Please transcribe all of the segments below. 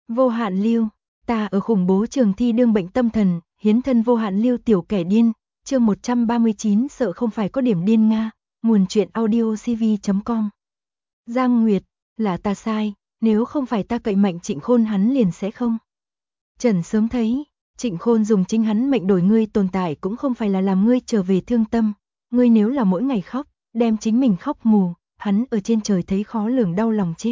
Vô hạn lưu, ta ở khủng bố trường thi đương bệnh tâm thần, hiến thân vô hạn lưu tiểu kẻ điên, chương 139 sợ không phải có điểm điên Nga, nguồn truyện audio cv.com. Giang Nguyệt, là ta sai, nếu không phải ta cậy mạnh Trịnh Khôn hắn liền sẽ không. Trần sớm thấy, Trịnh Khôn dùng chính hắn mệnh đổi ngươi tồn tại cũng không phải là làm ngươi trở về thương tâm, ngươi nếu là mỗi ngày khóc, đem chính mình khóc mù, hắn ở trên trời thấy khó lường đau lòng chết.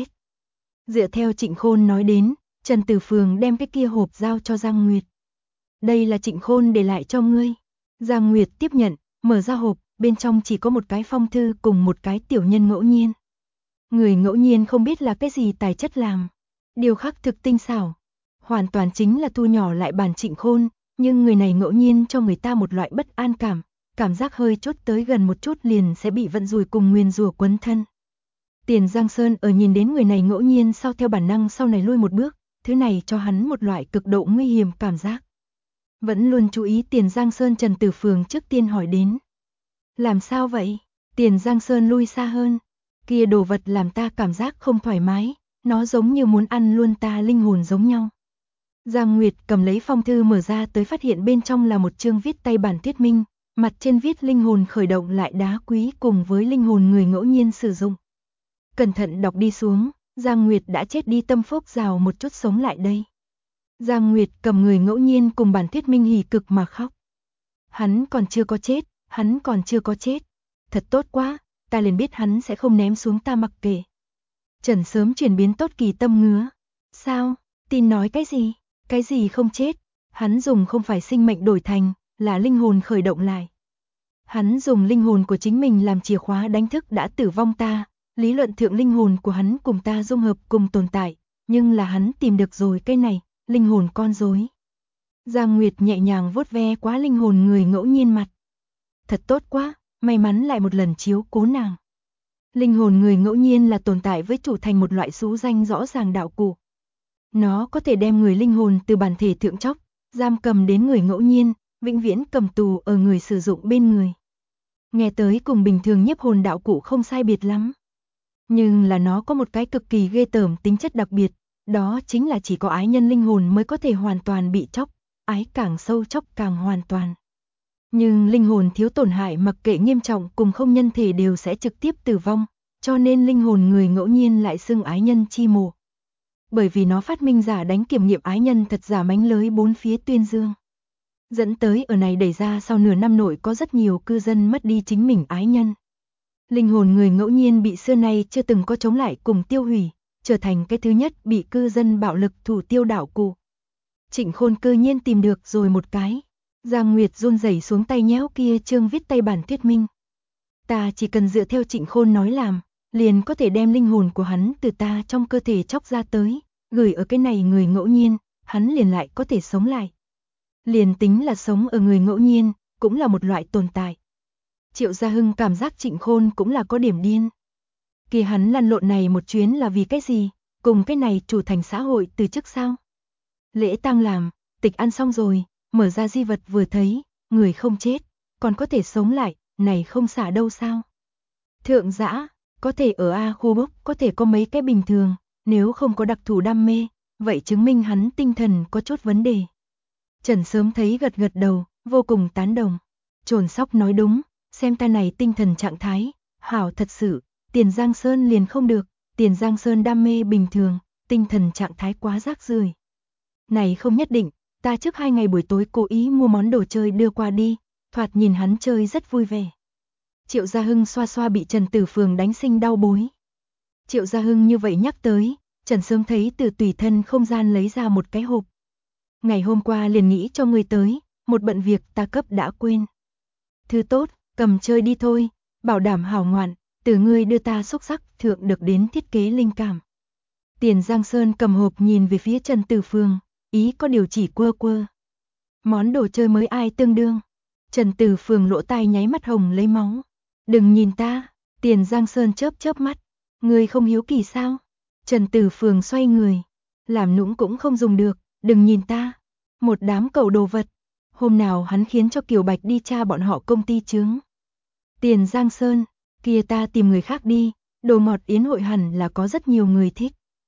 Dựa theo Trịnh Khôn nói đến, Trần Tử Phường đem cái kia hộp giao cho Giang Nguyệt. Đây là Trịnh Khôn để lại cho ngươi. Giang Nguyệt tiếp nhận, mở ra hộp, bên trong chỉ có một cái phong thư cùng một cái tiểu nhân ngẫu nhiên. Người ngẫu nhiên không biết là cái gì tài chất làm. Điều khắc thực tinh xảo. Hoàn toàn chính là thu nhỏ lại bản Trịnh Khôn, nhưng người này ngẫu nhiên cho người ta một loại bất an cảm giác hơi chốt tới gần một chút liền sẽ bị vận rủi cùng nguyền rủa quấn thân. Tiền Giang Sơn ở nhìn đến người này ngẫu nhiên sau theo bản năng sau này lui một bước, thứ này cho hắn một loại cực độ nguy hiểm cảm giác. Vẫn luôn chú ý Tiền Giang Sơn Trần Tử Phường trước tiên hỏi đến. Làm sao vậy? Tiền Giang Sơn lui xa hơn. Kia đồ vật làm ta cảm giác không thoải mái, nó giống như muốn ăn luôn ta linh hồn giống nhau. Giang Nguyệt cầm lấy phong thư mở ra tới phát hiện bên trong là một chương viết tay bản thuyết minh, mặt trên viết linh hồn khởi động lại đá quý cùng với linh hồn người ngẫu nhiên sử dụng. Cẩn thận đọc đi xuống, Giang Nguyệt đã chết đi tâm phúc rào một chút sống lại đây. Giang Nguyệt cầm người ngẫu nhiên cùng bản thuyết minh hỉ cực mà khóc. Hắn còn chưa có chết, hắn còn chưa có chết. Thật tốt quá, ta liền biết hắn sẽ không ném xuống ta mặc kệ. Trần sớm chuyển biến tốt kỳ tâm ngứa. Sao, tin nói cái gì không chết, hắn dùng không phải sinh mệnh đổi thành, là linh hồn khởi động lại. Hắn dùng linh hồn của chính mình làm chìa khóa đánh thức đã tử vong ta. Lý luận thượng linh hồn của hắn cùng ta dung hợp cùng tồn tại, nhưng là hắn tìm được rồi cái này, linh hồn con rối. Giang Nguyệt nhẹ nhàng vuốt ve quá linh hồn người ngẫu nhiên mặt. Thật tốt quá, may mắn lại một lần chiếu cố nàng. Linh hồn người ngẫu nhiên là tồn tại với chủ thành một loại số danh rõ ràng đạo cụ. Nó có thể đem người linh hồn từ bản thể thượng chóc, giam cầm đến người ngẫu nhiên, vĩnh viễn cầm tù ở người sử dụng bên người. Nghe tới cùng bình thường nhiếp hồn đạo cụ không sai biệt lắm. Nhưng là nó có một cái cực kỳ ghê tởm tính chất đặc biệt, đó chính là chỉ có ái nhân linh hồn mới có thể hoàn toàn bị chóc, ái càng sâu chóc càng hoàn toàn. Nhưng linh hồn thiếu tổn hại mặc kệ nghiêm trọng cùng không nhân thể đều sẽ trực tiếp tử vong, cho nên linh hồn người ngẫu nhiên lại xưng ái nhân chi mộ. Bởi vì nó phát minh giả đánh kiểm nghiệm ái nhân thật giả mánh lới bốn phía tuyên dương. Dẫn tới ở này đẩy ra sau nửa năm nội có rất nhiều cư dân mất đi chính mình ái nhân. Linh hồn người ngẫu nhiên bị xưa nay chưa từng có chống lại cùng tiêu hủy, trở thành cái thứ nhất bị cư dân bạo lực thủ tiêu đạo cụ. Trịnh Khôn cơ nhiên tìm được rồi một cái. Giang Nguyệt run rẩy xuống tay nhéo kia chương viết tay bản thuyết minh. Ta chỉ cần dựa theo Trịnh Khôn nói làm, liền có thể đem linh hồn của hắn từ ta trong cơ thể chóc ra tới, gửi ở cái này người ngẫu nhiên, hắn liền lại có thể sống lại. Liền tính là sống ở người ngẫu nhiên, cũng là một loại tồn tại. Triệu Gia Hưng cảm giác Trịnh Khôn cũng là có điểm điên. Kỳ hắn lăn lộn này một chuyến là vì cái gì, cùng cái này chủ thành xã hội từ chức sao? Lễ tang làm, tịch ăn xong rồi, mở ra di vật vừa thấy, người không chết, còn có thể sống lại, này không xả đâu sao? Thượng dã, có thể ở A khu bốc, có thể có mấy cái bình thường, nếu không có đặc thù đam mê, vậy chứng minh hắn tinh thần có chút vấn đề. Trần sớm thấy gật gật đầu, vô cùng tán đồng. Trồn sóc nói đúng. Xem ta này tinh thần trạng thái, hảo thật sự, Tiền Giang Sơn liền không được, Tiền Giang Sơn đam mê bình thường, tinh thần trạng thái quá rác rưởi. Này không nhất định, ta trước 2 ngày buổi tối cố ý mua món đồ chơi đưa qua đi, thoạt nhìn hắn chơi rất vui vẻ. Triệu Gia Hưng xoa xoa bị Trần Tử Phường đánh sinh đau bối. Triệu Gia Hưng như vậy nhắc tới, Trần sớm thấy từ tùy thân không gian lấy ra một cái hộp. Ngày hôm qua liền nghĩ cho ngươi tới, một bận việc ta cấp đã quên. Thứ tốt, cầm chơi đi thôi, bảo đảm hảo ngoạn, từ ngươi đưa ta xúc sắc thượng được đến thiết kế linh cảm. Tiền Giang Sơn cầm hộp nhìn về phía Trần Tử Phường, ý có điều chỉ quơ quơ. Món đồ chơi mới ai tương đương. Trần Tử Phường lỗ tai nháy mắt hồng lấy máu. Đừng nhìn ta, Tiền Giang Sơn chớp chớp mắt. Ngươi không hiếu kỳ sao? Trần Tử Phường xoay người. Làm nũng cũng không dùng được, đừng nhìn ta. Một đám cẩu đồ vật. Hôm nào hắn khiến cho Kiều Bạch đi tra bọn họ công ty chướng. Tiền Giang Sơn, kia ta tìm người khác đi, đồ ngọt yến hội hẳn là có rất nhiều người thích.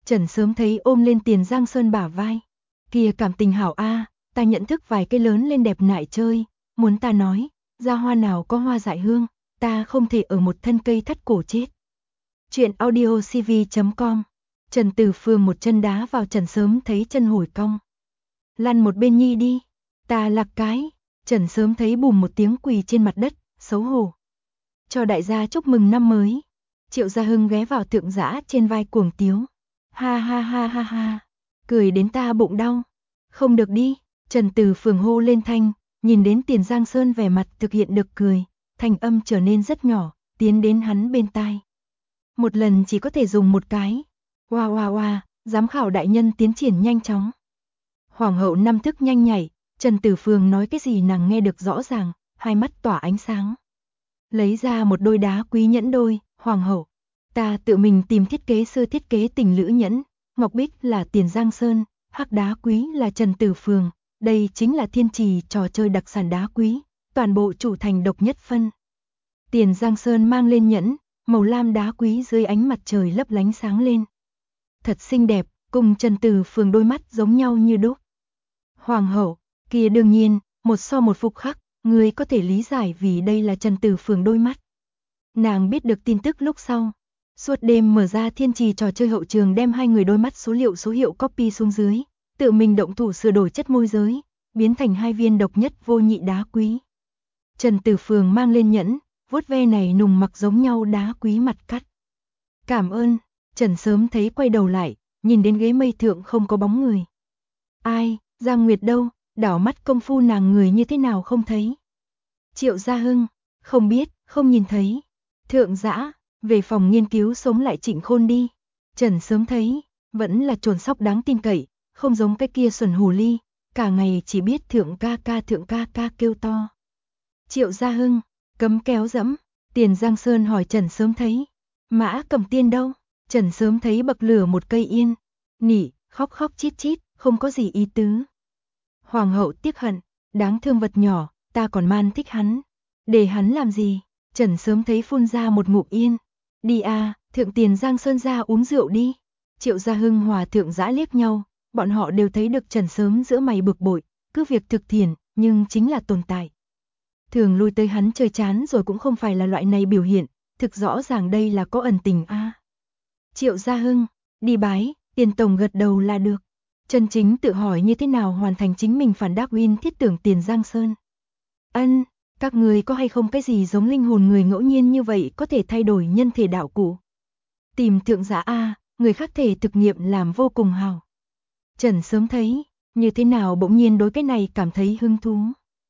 Trần Sớm thấy ôm lên Tiền Giang Sơn bả vai. Kìa cảm tình hảo a, ta nhận thức vài cây lớn lên đẹp nại chơi, muốn ta nói, ra hoa nào có hoa dại hương, ta không thể ở một thân cây thắt cổ chết. Chuyện audio cv.com. Trần Tử Phương một chân đá vào Trần Sớm thấy chân hồi cong. Lăn một bên nhi đi, ta lạc cái. Trần Sớm thấy bùm một tiếng quỳ trên mặt đất, xấu hổ. Cho đại gia chúc mừng năm mới. Triệu Gia Hưng ghé vào Thượng Dã trên vai cuồng tiếu. Ha ha ha ha ha, cười đến ta bụng đau. Không được đi, Trần Tử Phương hô lên thanh, nhìn đến Tiền Giang Sơn vẻ mặt thực hiện được cười, thanh âm trở nên rất nhỏ, tiến đến hắn bên tai. Một lần chỉ có thể dùng một cái. Oa oa oa, giám khảo đại nhân tiến triển nhanh chóng. Hoàng hậu năm thức nhanh nhảy, Trần Tử Phương nói cái gì nàng nghe được rõ ràng, hai mắt tỏa ánh sáng. Lấy ra một đôi đá quý nhẫn đôi, hoàng hậu. Ta tự mình tìm thiết kế sư thiết kế tình lữ nhẫn, ngọc bích là Tiền Giang Sơn, hắc đá quý là Trần Tử Phương, đây chính là thiên trì trò chơi đặc sản đá quý, toàn bộ chủ thành độc nhất phân. Tiền Giang Sơn mang lên nhẫn, màu lam đá quý dưới ánh mặt trời lấp lánh sáng lên. Thật xinh đẹp, cùng Trần Tử Phương đôi mắt giống nhau như đúc. Hoàng hậu, kia đương nhiên, một so một phục khắc, người có thể lý giải vì đây là Trần Tử Phương đôi mắt. Nàng biết được tin tức lúc sau. Suốt đêm mở ra thiên trì trò chơi hậu trường đem hai người đôi mắt số hiệu copy xuống dưới, tự mình động thủ sửa đổi chất môi giới, biến thành hai viên độc nhất vô nhị đá quý. Trần Tử Phương mang lên nhẫn, vuốt ve này nùng mặc giống nhau đá quý mặt cắt. Cảm ơn, Trần Sớm thấy quay đầu lại, nhìn đến ghế mây thượng không có bóng người. Ai, Giang Nguyệt đâu, đảo mắt công phu nàng người như thế nào không thấy. Triệu Gia Hưng, không biết, không nhìn thấy. Thượng Dã, về phòng nghiên cứu sống lại Trịnh Khôn đi. Trần Sớm thấy, vẫn là trồn sóc đáng tin cậy, không giống cái kia xuẩn hồ ly, cả ngày chỉ biết thượng ca ca kêu to. Triệu Gia Hưng, cấm kéo dẫm, Tiền Giang Sơn hỏi Trần Sớm thấy, Mã Cầm Tiên đâu? Trần Sớm thấy bậc lửa một cây yên, nỉ, khóc khóc chít chít, không có gì ý tứ. Hoàng hậu tiếc hận, đáng thương vật nhỏ, ta còn man thích hắn. Để hắn làm gì? Trần Sớm thấy phun ra một ngụm yên. Đi à, thượng Tiền Giang Sơn ra uống rượu đi. Triệu Gia Hưng hòa Thượng Dã liếc nhau, bọn họ đều thấy được Trần Sớm giữa mày bực bội, cứ việc thực thiện, nhưng chính là tồn tại. Thường lui tới hắn chơi chán rồi cũng không phải là loại này biểu hiện, thực rõ ràng đây là có ẩn tình a. Triệu Gia Hưng, đi bái, Tiền tổng gật đầu là được. Chân chính tự hỏi như thế nào hoàn thành chính mình phản đáp Win thiết tưởng Tiền Giang Sơn. Ân, các người có hay không cái gì giống linh hồn người ngẫu nhiên như vậy có thể thay đổi nhân thể đạo cụ. Tìm Thượng Dã a, người khác thể thực nghiệm làm vô cùng hào. Trần Sớm thấy, như thế nào bỗng nhiên đối cái này cảm thấy hứng thú.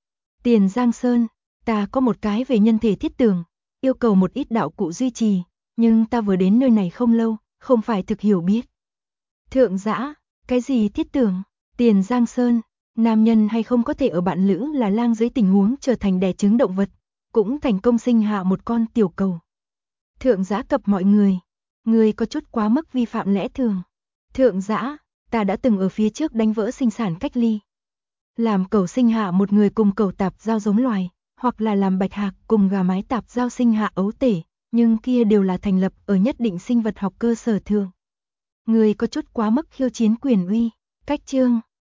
Tiền Giang Sơn, ta có một cái về nhân thể thiết tưởng, yêu cầu một ít đạo cụ duy trì, nhưng ta vừa đến nơi này không lâu, không phải thực hiểu biết. Thượng Dã, cái gì thiết tưởng? Tiền Giang Sơn, nam nhân hay không có thể ở bạn lữ là lang dưới tình huống trở thành đẻ trứng động vật, cũng thành công sinh hạ một con tiểu cầu. Thượng Dã cập mọi người có chút quá mức vi phạm lẽ thường. Thượng Dã, ta đã từng ở phía trước đánh vỡ sinh sản cách ly. Làm cầu sinh hạ một người cùng cầu tạp giao giống loài, hoặc là làm bạch hạc cùng gà mái tạp giao sinh hạ ấu tể, nhưng kia đều là thành lập ở nhất định sinh vật học cơ sở thường. Người có chút quá mức khiêu chiến quyền uy, cách chương.